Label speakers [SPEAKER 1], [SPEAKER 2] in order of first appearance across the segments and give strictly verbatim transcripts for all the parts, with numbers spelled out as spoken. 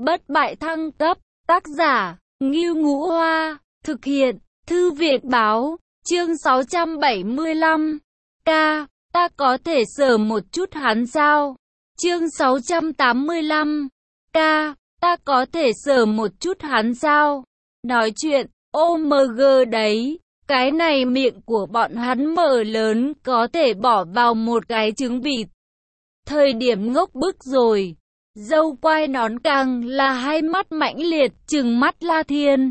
[SPEAKER 1] bất bại thăng cấp, tác giả, Ngưu Ngũ Hoa, thực hiện, Thư viện Báo, chương sáu trăm bảy mươi lăm. Ca, ta có thể sờ một chút hắn sao? Chương sáu trăm tám mươi lăm. Ca, ta có thể sờ một chút hắn sao? Nói chuyện, ô em giê đấy. Cái này miệng của bọn hắn mở lớn có thể bỏ vào một cái trứng vịt. Thời điểm ngốc bức rồi. Dâu quai nón càng là hai mắt mãnh liệt trừng mắt La Thiên.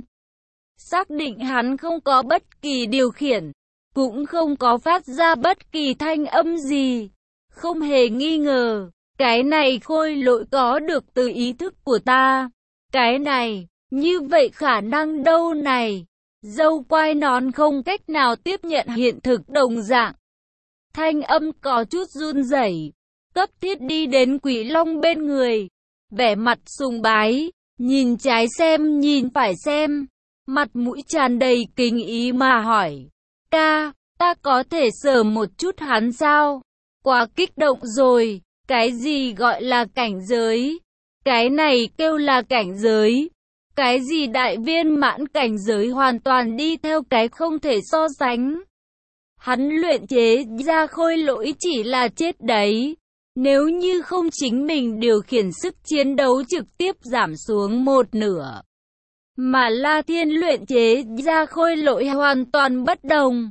[SPEAKER 1] Xác định hắn không có bất kỳ điều khiển, cũng không có phát ra bất kỳ thanh âm gì. Không hề nghi ngờ, cái này khôi lỗi có được từ ý thức của ta. Cái này, như vậy khả năng đâu này? Dâu quai nón không cách nào tiếp nhận hiện thực đồng dạng. Thanh âm có chút run rẩy, cấp thiết đi đến Quỷ Long bên người. Vẻ mặt sùng bái, nhìn trái xem nhìn phải xem. Mặt mũi tràn đầy kính ý mà hỏi. Ca, ta có thể sờ một chút hắn sao? Quá kích động rồi, cái gì gọi là cảnh giới? Cái này kêu là cảnh giới. Cái gì đại viên mãn cảnh giới hoàn toàn đi theo cái không thể so sánh. Hắn luyện chế ra khôi lỗi chỉ là chết đấy. Nếu như không chính mình điều khiển sức chiến đấu trực tiếp giảm xuống một nửa. Mà La Thiên luyện chế ra khôi lỗi hoàn toàn bất đồng.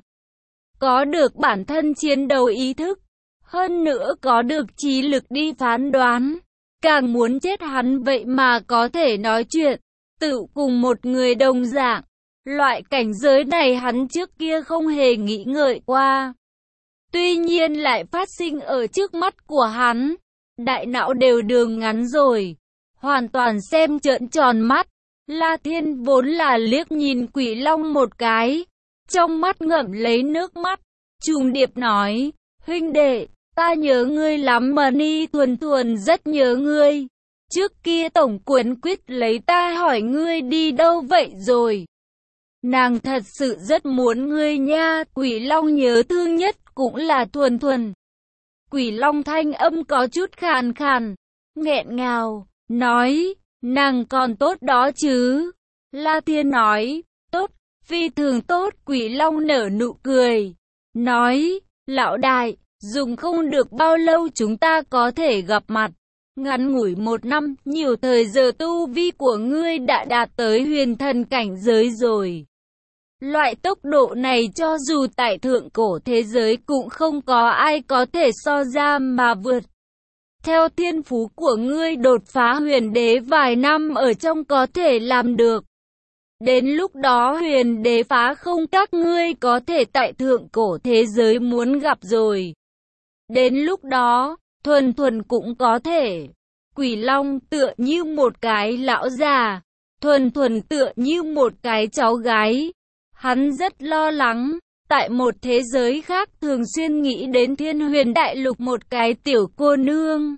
[SPEAKER 1] Có được bản thân chiến đấu ý thức. Hơn nữa có được trí lực đi phán đoán. Càng muốn chết hắn vậy mà có thể nói chuyện. Tự cùng một người đồng dạng. Loại cảnh giới này hắn trước kia không hề nghĩ ngợi qua. Tuy nhiên lại phát sinh ở trước mắt của hắn. Đại não đều đường ngắn rồi. Hoàn toàn xem trợn tròn mắt. La Thiên vốn là liếc nhìn Quỷ Long một cái. Trong mắt ngậm lấy nước mắt. Trùng điệp nói. Huynh đệ, ta nhớ ngươi lắm mà Ni Thuần Thuần rất nhớ ngươi. Trước kia tổng quyền quyết lấy ta hỏi ngươi đi đâu vậy rồi. Nàng thật sự rất muốn ngươi nha. Quỷ Long nhớ thương nhất cũng là Thuần Thuần. Quỷ Long thanh âm có chút khàn khàn, nghẹn ngào, nói, nàng còn tốt đó chứ. La Thiên nói, tốt, phi thường tốt. Quỷ Long nở nụ cười, nói, lão đại, dùng không được bao lâu chúng ta có thể gặp mặt. Ngắn ngủi một năm, nhiều thời giờ tu vi của ngươi đã đạt tới huyền thần cảnh giới rồi. Loại tốc độ này cho dù tại thượng cổ thế giới cũng không có ai có thể so ra mà vượt. Theo thiên phú của ngươi đột phá huyền đế vài năm ở trong có thể làm được. Đến lúc đó huyền đế phá không các ngươi có thể tại thượng cổ thế giới muốn gặp rồi. Đến lúc đó, Thuần Thuần cũng có thể. Quỷ Long tựa như một cái lão già, Thuần Thuần tựa như một cái cháu gái. Hắn rất lo lắng, tại một thế giới khác thường xuyên nghĩ đến Thiên Huyền Đại Lục một cái tiểu cô nương.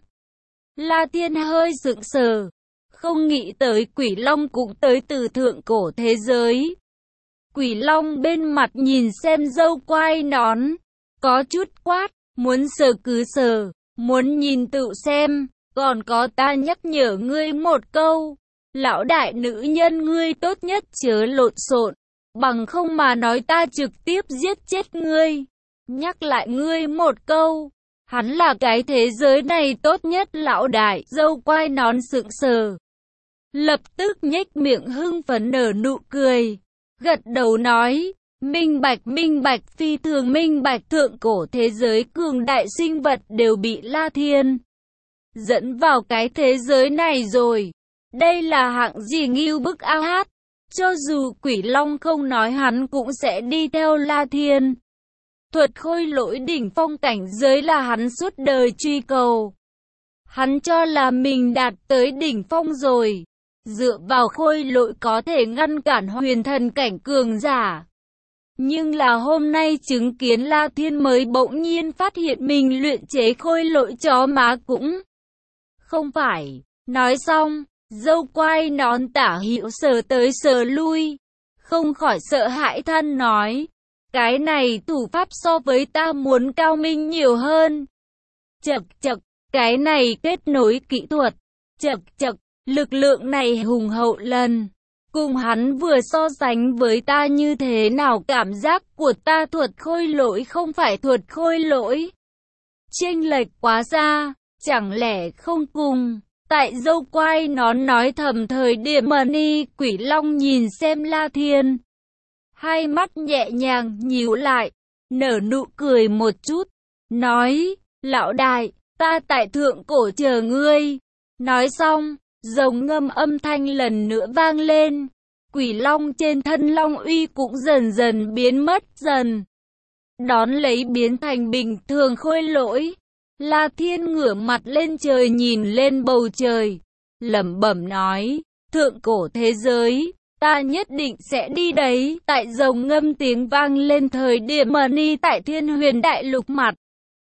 [SPEAKER 1] La Thiên hơi sững sờ, không nghĩ tới Quỷ Long cũng tới từ thượng cổ thế giới. Quỷ Long bên mặt nhìn xem dâu quai nón, có chút quát, muốn sờ cứ sờ, muốn nhìn tự xem, còn có ta nhắc nhở ngươi một câu, lão đại nữ nhân ngươi tốt nhất chớ lộn xộn. Bằng không mà nói ta trực tiếp giết chết ngươi. Nhắc lại ngươi một câu. Hắn là cái thế giới này tốt nhất lão đại. Dâu quai nón sững sờ. Lập tức nhếch miệng hưng phấn nở nụ cười. Gật đầu nói. Minh bạch minh bạch phi thường minh bạch thượng cổ thế giới cường đại sinh vật đều bị La Thiên dẫn vào cái thế giới này rồi. Đây là hạng gì ngưu bức a hát. Cho dù Quỷ Long không nói hắn cũng sẽ đi theo La Thiên. Thuật khôi lỗi đỉnh phong cảnh giới là hắn suốt đời truy cầu. Hắn cho là mình đạt tới đỉnh phong rồi. Dựa vào khôi lỗi có thể ngăn cản huyền thần cảnh cường giả. Nhưng là hôm nay chứng kiến La Thiên mới bỗng nhiên phát hiện mình luyện chế khôi lỗi chó má cũng không phải. Nói xong. Dâu quai nón tả hữu sờ tới sờ lui, không khỏi sợ hãi than nói, cái này thủ pháp so với ta muốn cao minh nhiều hơn. Chậc chậc, cái này kết nối kỹ thuật, chậc chậc, Lực lượng này hùng hậu lần. Cùng hắn vừa so sánh với ta như thế nào, cảm giác của ta thuật khôi lỗi không phải thuật khôi lỗi. Chênh lệch quá xa, chẳng lẽ không cùng. Tại dâu quai nón nói thầm thời điểm mà Ni Quỷ Long nhìn xem La Thiên. Hai mắt nhẹ nhàng nhíu lại, nở nụ cười một chút, nói, lão đại, ta tại thượng cổ chờ ngươi. Nói xong, rồng ngâm âm thanh lần nữa vang lên. Quỷ long trên thân long uy cũng dần dần biến mất dần. Đón lấy biến thành bình thường khôi lỗi. La Thiên ngửa mặt lên trời nhìn lên bầu trời, lẩm bẩm nói, thượng cổ thế giới, ta nhất định sẽ đi đấy. Tại rồng ngâm tiếng vang lên thời điểm mà Ni tại Thiên Huyền Đại Lục mặt.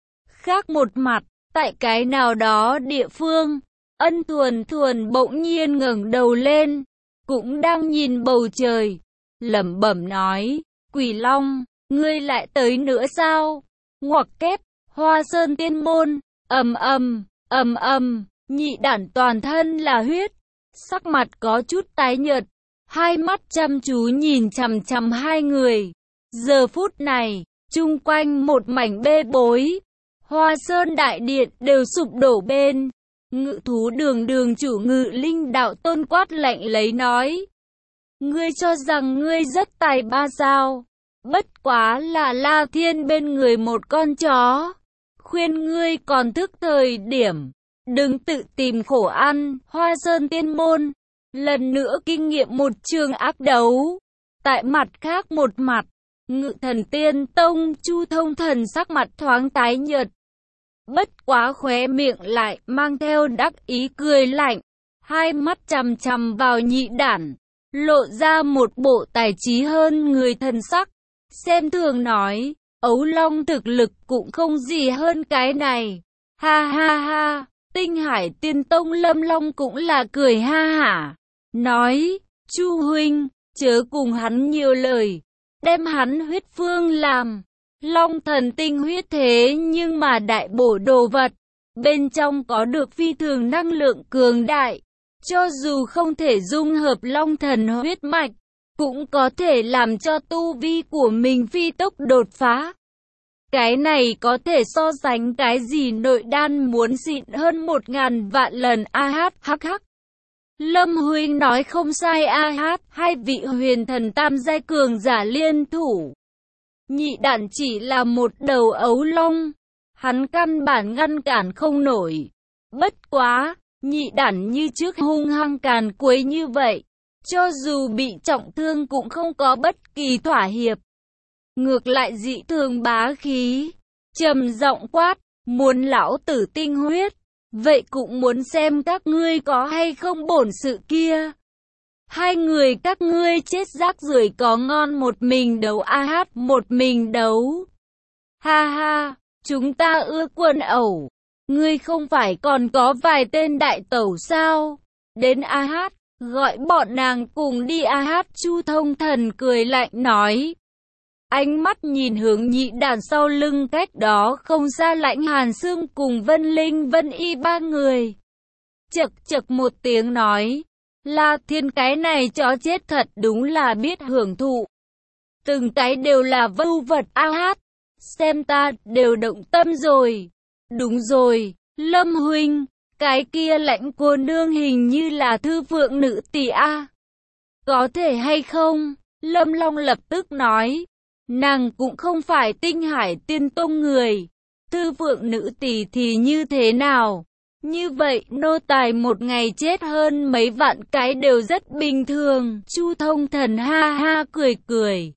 [SPEAKER 1] Khác một mặt, tại cái nào đó địa phương, Ân Thuần Thuần bỗng nhiên ngẩng đầu lên, cũng đang nhìn bầu trời, lẩm bẩm nói, Quỷ Long, ngươi lại tới nữa sao? Ngoặc kép, Hoa Sơn Tiên Môn, ầm ầm, ầm ầm, nhị đản toàn thân là huyết, sắc mặt có chút tái nhợt, hai mắt chăm chú nhìn chằm chằm hai người. Giờ phút này, chung quanh một mảnh bê bối, Hoa Sơn Đại Điện đều sụp đổ bên. Ngự thú đường đường chủ Ngự Linh Đạo Tôn quát lạnh lấy nói, ngươi cho rằng ngươi rất tài ba sao? Bất quá là La Thiên bên người một con chó. Khuyên ngươi còn thức thời điểm, đừng tự tìm khổ ăn. Hoa Sơn Tiên Môn lần nữa kinh nghiệm một trường ác đấu. Tại mặt khác một mặt, Ngự Thần Tiên Tông Chu Thông Thần sắc mặt thoáng tái nhợt, bất quá khóe miệng lại mang theo đắc ý cười lạnh, hai mắt chằm chằm vào nhị đản, lộ ra một bộ tài trí hơn người thần sắc, xem thường nói, Ấu Long thực lực cũng không gì hơn cái này. Ha ha ha, Tinh Hải Tiên Tông Lâm Long cũng là cười ha hả, nói, Chu huynh, chớ cùng hắn nhiều lời, đem hắn huyết phương làm Long thần tinh huyết, thế nhưng mà đại bổ đồ vật, bên trong có được phi thường năng lượng cường đại, cho dù không thể dung hợp long thần huyết mạch, cũng có thể làm cho tu vi của mình phi tốc đột phá. Cái này có thể so sánh cái gì nội đan muốn xịn hơn một ngàn vạn lần. A hát hắc hắc. Lâm huynh nói không sai. A hát, hai vị huyền thần tam giai cường giả liên thủ. Nhị đản chỉ là một đầu ấu long, hắn căn bản ngăn cản không nổi. Bất quá, nhị đản như trước hung hăng càn quấy như vậy, cho dù bị trọng thương cũng không có bất kỳ thỏa hiệp. Ngược lại dị thường bá khí, trầm giọng quát, muốn lão tử tinh huyết, vậy cũng muốn xem các ngươi có hay không bổn sự kia. Hai người các ngươi chết rác rưởi có ngon một mình đấu. A hát, một mình đấu. Ha ha, chúng ta ưa quần ẩu. Ngươi không phải còn có vài tên đại tẩu sao? Đến. A hát, gọi bọn nàng cùng đi. A hát, Chu Thông Thần cười lạnh nói. Ánh mắt nhìn hướng nhị đản sau lưng cách đó không xa Lãnh Hàn Sương cùng Vân Linh Vân Y ba người. Chậc chậc một tiếng nói. La Thiên cái này chó chết thật đúng là biết hưởng thụ. Từng cái đều là vưu vật. A hát, xem ta đều động tâm rồi. Đúng rồi, Lâm huynh, cái kia Lãnh cô nương hình như là Thư Phượng nữ tỷ a. Có thể hay không? Lâm Long lập tức nói. Nàng cũng không phải Tinh Hải Tiên Tông người. Thư Phượng nữ tỷ thì như thế nào? Như vậy, nô tài một ngày chết hơn mấy vạn cái đều rất bình thường. Chu Thông Thần ha ha cười cười.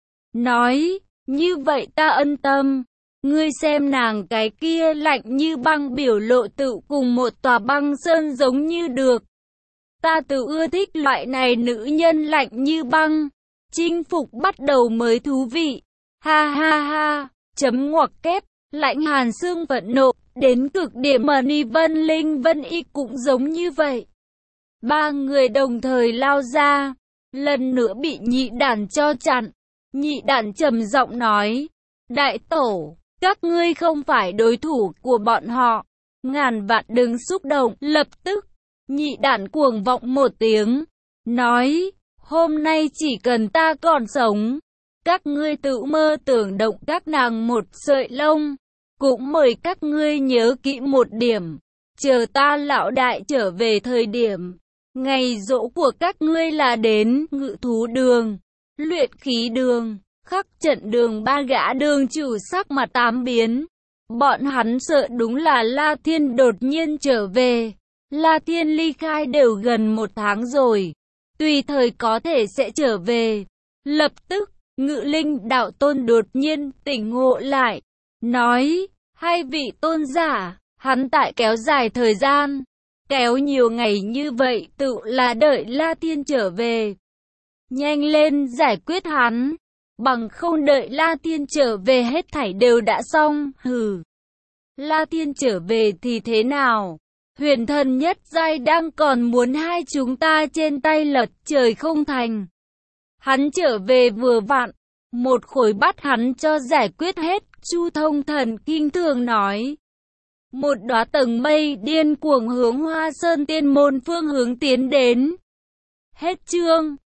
[SPEAKER 1] Nói, như vậy ta ân tâm. Ngươi xem nàng cái kia lạnh như băng biểu lộ tự cùng một tòa băng sơn giống như được. Ta tự ưa thích loại này nữ nhân lạnh như băng. Chinh phục bắt đầu mới thú vị. Ha ha ha, chấm ngoặc kép, Lãnh Hàn Sương vận nộ. Đến cực điểm mà Ni Vân Linh Vân Y cũng giống như vậy. Ba người đồng thời lao ra, lần nữa bị nhị đản cho chặn. Nhị đản trầm giọng nói, đại tổ, các ngươi không phải đối thủ của bọn họ, ngàn vạn đừng xúc động. Lập tức, Nhị đản cuồng vọng một tiếng, nói, hôm nay chỉ cần ta còn sống, các ngươi tự mơ tưởng động các nàng một sợi lông. Cũng mời các ngươi nhớ kỹ một điểm, chờ ta lão đại trở về thời điểm, ngày giỗ của các ngươi là đến ngự thú đường, luyện khí đường, khắc trận đường. Ba gã đường chủ sắc mặt tám biến. Bọn hắn sợ đúng là La Thiên đột nhiên trở về. La Thiên ly khai đều gần một tháng rồi, tùy thời có thể sẽ trở về. Lập tức, Ngự Linh đạo tôn đột nhiên tỉnh ngộ lại, nói, hai vị tôn giả, hắn tại kéo dài thời gian, kéo nhiều ngày như vậy tự là đợi La Thiên trở về. Nhanh lên giải quyết hắn, bằng không đợi La Thiên trở về hết thảy đều đã xong. Hừ, La Thiên trở về thì thế nào? Huyền thần nhất giai đang còn muốn hai chúng ta trên tay lật trời không thành. Hắn trở về vừa vặn, một khối bắt hắn cho giải quyết hết. Chu Thông Thần kinh thường nói. Một đóa tầng mây điên cuồng hướng Hoa Sơn Tiên Môn phương hướng tiến đến. Hết chương.